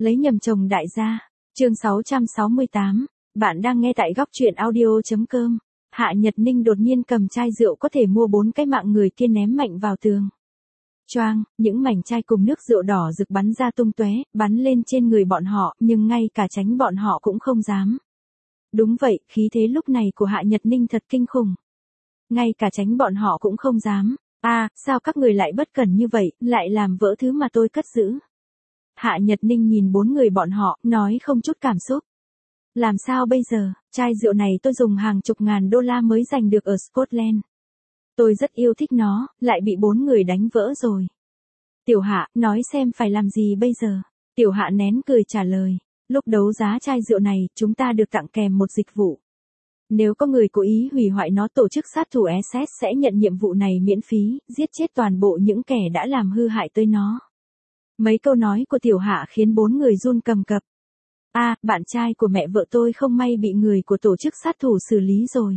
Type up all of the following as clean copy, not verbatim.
Lấy nhầm chồng đại gia. Chương 668. Bạn đang nghe tại góc truyện audio.com. Hạ Nhật Ninh đột nhiên cầm chai rượu có thể mua 4 cái mạng người kia ném mạnh vào tường. Choang, những mảnh chai cùng nước rượu đỏ rực bắn ra tung tóe, bắn lên trên người bọn họ, nhưng ngay cả tránh bọn họ cũng không dám. Đúng vậy, khí thế lúc này của Hạ Nhật Ninh thật kinh khủng. Ngay cả tránh bọn họ cũng không dám. Sao các người lại bất cẩn như vậy, lại làm vỡ thứ mà tôi cất giữ. Hạ Nhật Ninh nhìn 4 người bọn họ, nói không chút cảm xúc. Làm sao bây giờ, chai rượu này tôi dùng hàng chục ngàn đô la mới giành được ở Scotland. Tôi rất yêu thích nó, lại bị 4 người đánh vỡ rồi. Tiểu Hạ, nói xem phải làm gì bây giờ. Tiểu Hạ nén cười trả lời. Lúc đấu giá chai rượu này, chúng ta được tặng kèm một dịch vụ. Nếu có người cố ý hủy hoại nó, tổ chức sát thủ SS sẽ nhận nhiệm vụ này miễn phí, giết chết toàn bộ những kẻ đã làm hư hại tới nó. Mấy câu nói của Tiểu Hạ khiến 4 người run cầm cập. Bạn trai của mẹ vợ tôi không may bị người của tổ chức sát thủ xử lý rồi.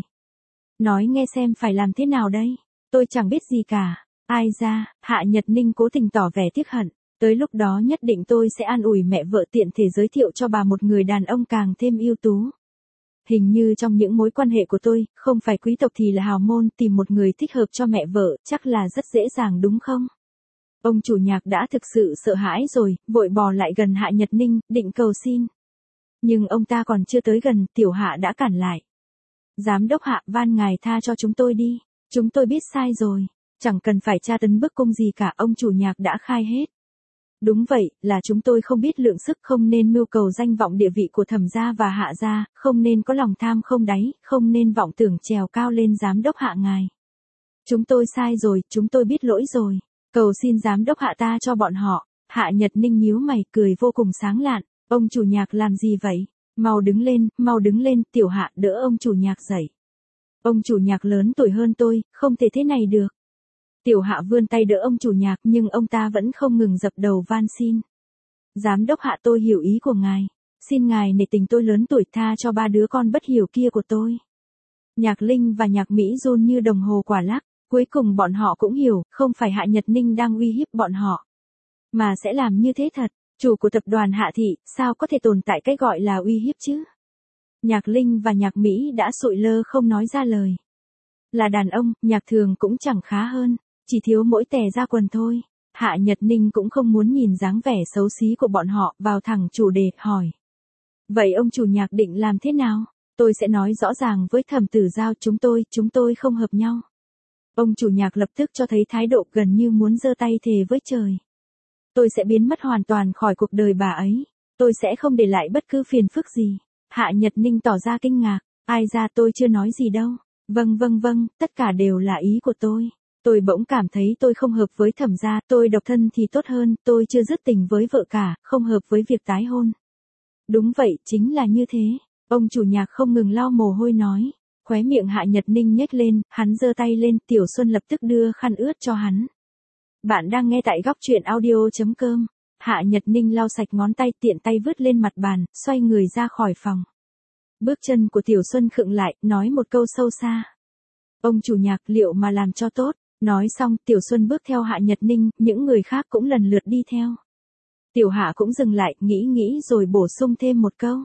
Nói nghe xem phải làm thế nào đây? Tôi chẳng biết gì cả. Ai ra, Hạ Nhật Ninh cố tình tỏ vẻ tiếc hận. Tới lúc đó nhất định tôi sẽ an ủi mẹ vợ, tiện thể giới thiệu cho bà một người đàn ông càng thêm ưu tú. Hình như trong những mối quan hệ của tôi, không phải quý tộc thì là hào môn, tìm một người thích hợp cho mẹ vợ, chắc là rất dễ dàng đúng không? Ông chủ nhạc đã thực sự sợ hãi rồi, vội bò lại gần Hạ Nhật Ninh, định cầu xin. Nhưng ông ta còn chưa tới gần, Tiểu Hạ đã cản lại. Giám đốc Hạ, van ngài tha cho chúng tôi đi. Chúng tôi biết sai rồi. Chẳng cần phải tra tấn bức cung gì cả, ông chủ nhạc đã khai hết. Đúng vậy, là chúng tôi không biết lượng sức, không nên mưu cầu danh vọng địa vị của Thẩm gia và Hạ gia, không nên có lòng tham không đáy, không nên vọng tưởng trèo cao lên giám đốc Hạ ngài. Chúng tôi sai rồi, chúng tôi biết lỗi rồi. Cầu xin giám đốc Hạ ta cho bọn họ. Hạ Nhật Ninh nhíu mày, cười vô cùng sáng lạn. Ông chủ nhạc làm gì vậy? Mau đứng lên, Tiểu Hạ đỡ ông chủ nhạc dậy. Ông chủ nhạc lớn tuổi hơn tôi, không thể thế này được. Tiểu Hạ vươn tay đỡ ông chủ nhạc, nhưng ông ta vẫn không ngừng dập đầu van xin. Giám đốc Hạ, tôi hiểu ý của ngài. Xin ngài nể tình tôi lớn tuổi, tha cho 3 đứa con bất hiểu kia của tôi. Nhạc Linh và Nhạc Mỹ run như đồng hồ quả lắc. Cuối cùng bọn họ cũng hiểu, không phải Hạ Nhật Ninh đang uy hiếp bọn họ, mà sẽ làm như thế thật. Chủ của tập đoàn Hạ Thị, sao có thể tồn tại cái gọi là uy hiếp chứ? Nhạc Linh và Nhạc Mỹ đã sụi lơ không nói ra lời. Là đàn ông, Nhạc Thường cũng chẳng khá hơn, chỉ thiếu mỗi tè ra quần thôi. Hạ Nhật Ninh cũng không muốn nhìn dáng vẻ xấu xí của bọn họ, vào thẳng chủ đề, hỏi. Vậy ông chủ Nhạc định làm thế nào? Tôi sẽ nói rõ ràng với Thẩm Tử Giao, chúng tôi không hợp nhau. Ông chủ nhạc lập tức cho thấy thái độ gần như muốn giơ tay thề với trời. Tôi sẽ biến mất hoàn toàn khỏi cuộc đời bà ấy. Tôi sẽ không để lại bất cứ phiền phức gì. Hạ Nhật Ninh tỏ ra kinh ngạc. Ai ra, tôi chưa nói gì đâu. Vâng, tất cả đều là ý của tôi. Tôi bỗng cảm thấy tôi không hợp với Thẩm gia, tôi độc thân thì tốt hơn, tôi chưa dứt tình với vợ cả, không hợp với việc tái hôn. Đúng vậy, chính là như thế. Ông chủ nhạc không ngừng lau mồ hôi nói. Khóe miệng Hạ Nhật Ninh nhếch lên, hắn giơ tay lên, Tiểu Xuân lập tức đưa khăn ướt cho hắn. Bạn đang nghe tại góc truyện audio.com. Hạ Nhật Ninh lau sạch ngón tay, tiện tay vứt lên mặt bàn, xoay người ra khỏi phòng. Bước chân của Tiểu Xuân khựng lại, nói một câu sâu xa. Ông chủ nhạc, liệu mà làm cho tốt. Nói xong, Tiểu Xuân bước theo Hạ Nhật Ninh, những người khác cũng lần lượt đi theo. Tiểu Hạ cũng dừng lại, nghĩ rồi bổ sung thêm một câu.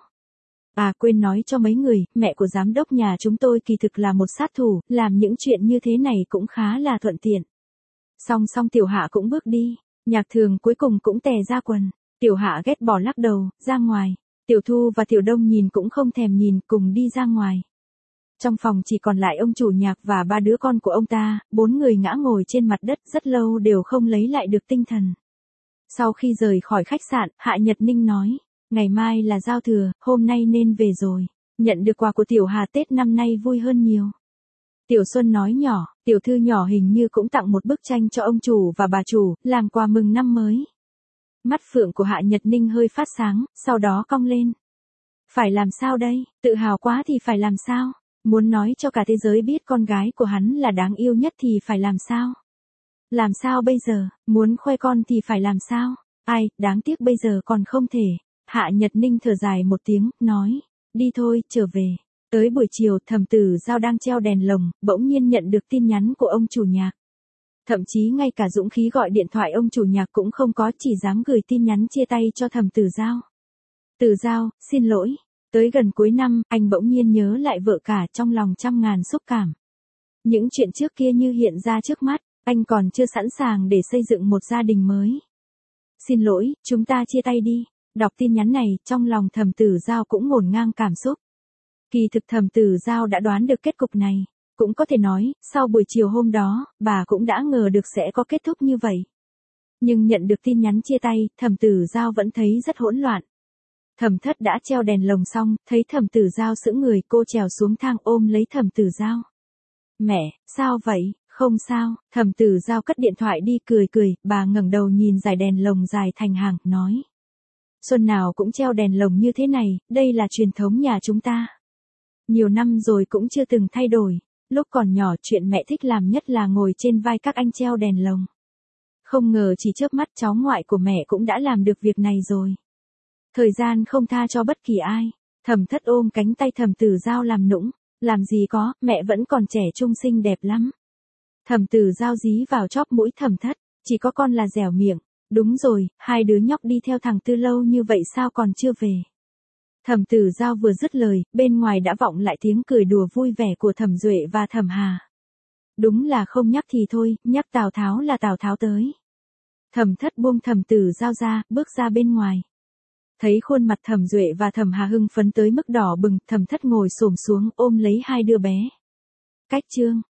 Quên nói cho mấy người, mẹ của giám đốc nhà chúng tôi kỳ thực là một sát thủ, làm những chuyện như thế này cũng khá là thuận tiện. Xong Tiểu Hạ cũng bước đi, Nhạc Thường cuối cùng cũng tè ra quần. Tiểu Hạ ghét bỏ lắc đầu, ra ngoài. Tiểu Thu và Tiểu Đông nhìn cũng không thèm nhìn, cùng đi ra ngoài. Trong phòng chỉ còn lại ông chủ nhạc và 3 đứa con của ông ta, 4 người ngã ngồi trên mặt đất rất lâu đều không lấy lại được tinh thần. Sau khi rời khỏi khách sạn, Hạ Nhật Ninh nói. Ngày mai là giao thừa, hôm nay nên về rồi. Nhận được quà của Tiểu Hà, Tết năm nay vui hơn nhiều. Tiểu Xuân nói nhỏ, Tiểu Thư nhỏ hình như cũng tặng một bức tranh cho ông chủ và bà chủ, làm quà mừng năm mới. Mắt phượng của Hạ Nhật Ninh hơi phát sáng, sau đó cong lên. Phải làm sao đây, tự hào quá thì phải làm sao? Muốn nói cho cả thế giới biết con gái của hắn là đáng yêu nhất thì phải làm sao? Làm sao bây giờ, muốn khoe con thì phải làm sao? Đáng tiếc bây giờ còn không thể. Hạ Nhật Ninh thở dài một tiếng, nói, đi thôi, trở về. Tới buổi chiều, Thẩm Tử Giao đang treo đèn lồng, bỗng nhiên nhận được tin nhắn của ông chủ nhạc. Thậm chí ngay cả dũng khí gọi điện thoại ông chủ nhạc cũng không có, chỉ dám gửi tin nhắn chia tay cho Thẩm Tử Giao. Tử Giao, xin lỗi. Tới gần cuối năm, anh bỗng nhiên nhớ lại vợ cả, trong lòng trăm ngàn xúc cảm. Những chuyện trước kia như hiện ra trước mắt, anh còn chưa sẵn sàng để xây dựng một gia đình mới. Xin lỗi, chúng ta chia tay đi. Đọc tin nhắn này, trong lòng Thẩm Tử Giao cũng ngổn ngang cảm xúc. Kỳ thực Thẩm Tử Giao đã đoán được kết cục này. Cũng có thể nói, sau buổi chiều hôm đó, bà cũng đã ngờ được sẽ có kết thúc như vậy. Nhưng nhận được tin nhắn chia tay, Thẩm Tử Giao vẫn thấy rất hỗn loạn. Thẩm Thất đã treo đèn lồng xong, thấy Thẩm Tử Giao sững người, cô trèo xuống thang ôm lấy Thẩm Tử Giao. Mẹ, sao vậy? Không sao. Thẩm Tử Giao cất điện thoại đi, cười cười, bà ngẩng đầu nhìn dải đèn lồng dài thành hàng, nói. Xuân nào cũng treo đèn lồng như thế này, đây là truyền thống nhà chúng ta. Nhiều năm rồi cũng chưa từng thay đổi. Lúc còn nhỏ, chuyện mẹ thích làm nhất là ngồi trên vai các anh treo đèn lồng. Không ngờ chỉ chớp mắt cháu ngoại của mẹ cũng đã làm được việc này rồi. Thời gian không tha cho bất kỳ ai. Thẩm Thất ôm cánh tay Thẩm Tử Giao làm nũng. Làm gì có, mẹ vẫn còn trẻ trung xinh đẹp lắm. Thẩm Tử Giao dí vào chóp mũi Thẩm Thất, chỉ có con là dẻo miệng. Đúng rồi, hai đứa nhóc đi theo thằng Tư lâu như vậy sao còn chưa về. Thẩm Tử Giao vừa dứt lời, bên ngoài đã vọng lại tiếng cười đùa vui vẻ của Thẩm Duệ và Thẩm Hà. Đúng là không nhắc thì thôi, nhắc Tào Tháo là Tào Tháo tới. Thẩm Thất buông Thẩm Tử Giao ra, bước ra bên ngoài. Thấy khuôn mặt Thẩm Duệ và Thẩm Hà hưng phấn tới mức đỏ bừng, Thẩm Thất ngồi xổm xuống ôm lấy hai đứa bé. Cách chương